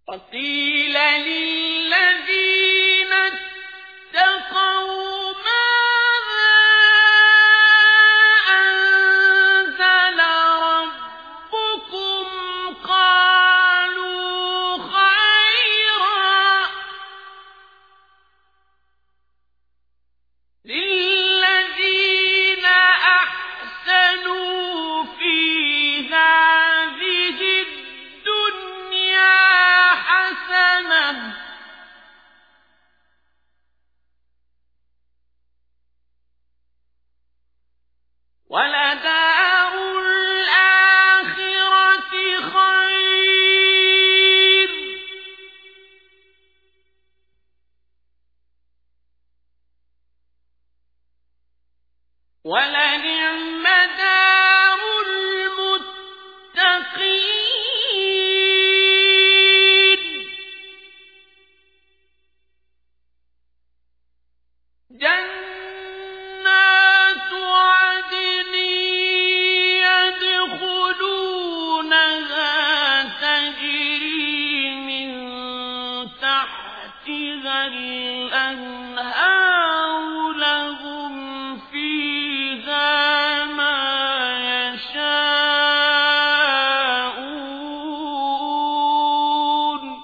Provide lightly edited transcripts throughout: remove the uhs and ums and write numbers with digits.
وقيل للذين اتقوا ماذا أنزل ربكم قالوا خيرا للذين أحسنوا في هذه الدنيا حسنة ولدار الآخرة خير ولنعم دار المتقين جنات عدن يدخلونها تجري من تحتها الأنهار لهم فيها ما يشاءون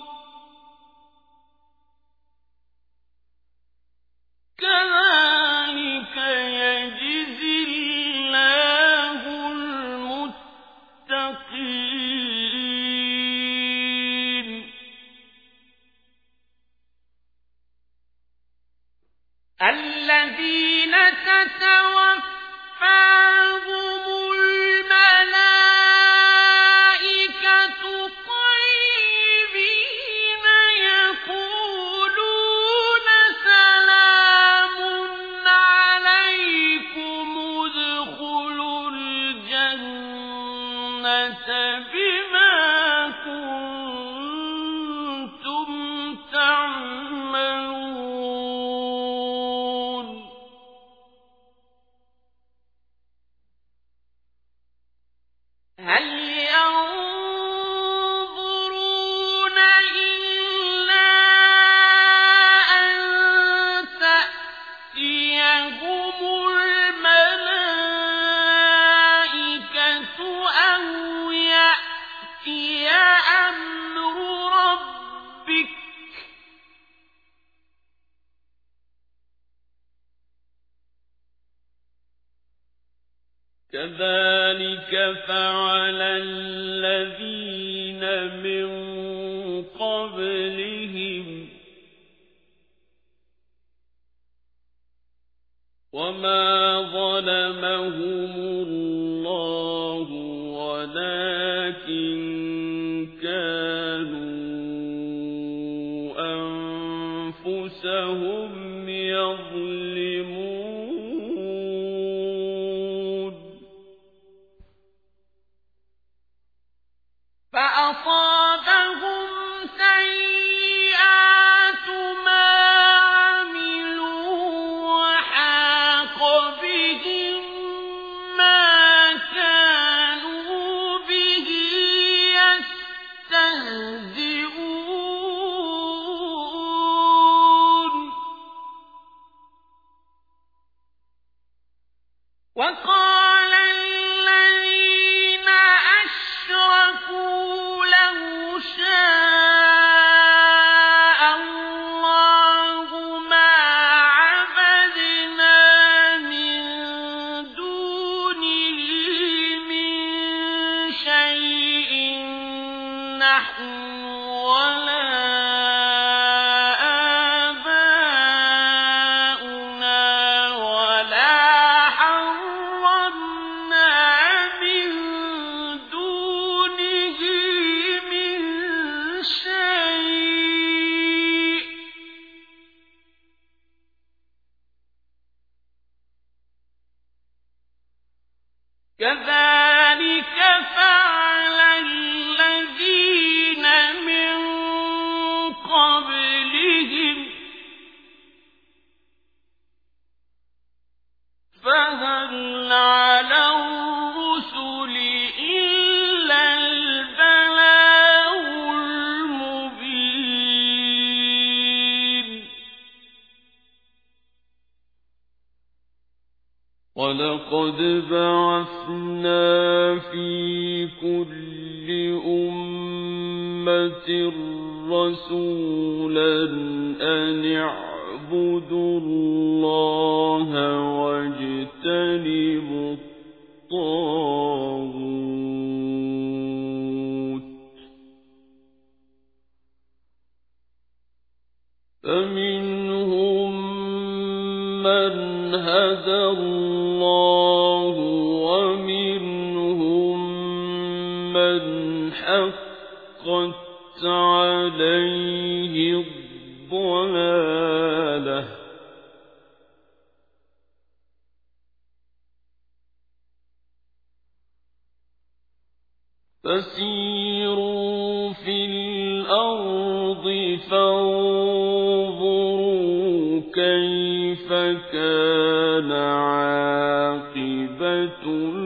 كذلك يجزي الله المتقين الذين تتوفاهم الملائكة طيبين يقولون سلام عليكم ادخلوا الجنة بما كنتم تعملون هل ينظرون إلا أن تأتيهم الملائكة أو يأتي أمر ربك كذلك فعل الذين من قبلهم وما ظلمهم الله ولكن كانوا أنفسهم يظلمون فأصابهم سيئات ما عملوا وحاق بهم ما كانوا به يستهزئون وقال الذين أشركوا لو شاء الله ما عبدنا من دونه من شيء نحن ولا آباؤنا ولا حرمنا من دونه من شيء كذلك فعل الذين من وَلَقَدْ بَعَثْنَا فِي كُلِّ أُمَّةٍ رَّسُولًا أَنِ اعْبُدُوا اللَّهَ وَاجْتَنِبُوا الطَّاغُوتَ ۖ فَمِنْهُم مَّنْ هَدَى اللَّهُ وَمِنْهُم مَّنْ حَقَّتْ عَلَيْهِ الضَّلَالَةُ ۚ فَسِيرُوا فِي الْأَرْضِ فَانظُرُوا كَيْفَ كَانَ عَاقِبَةُ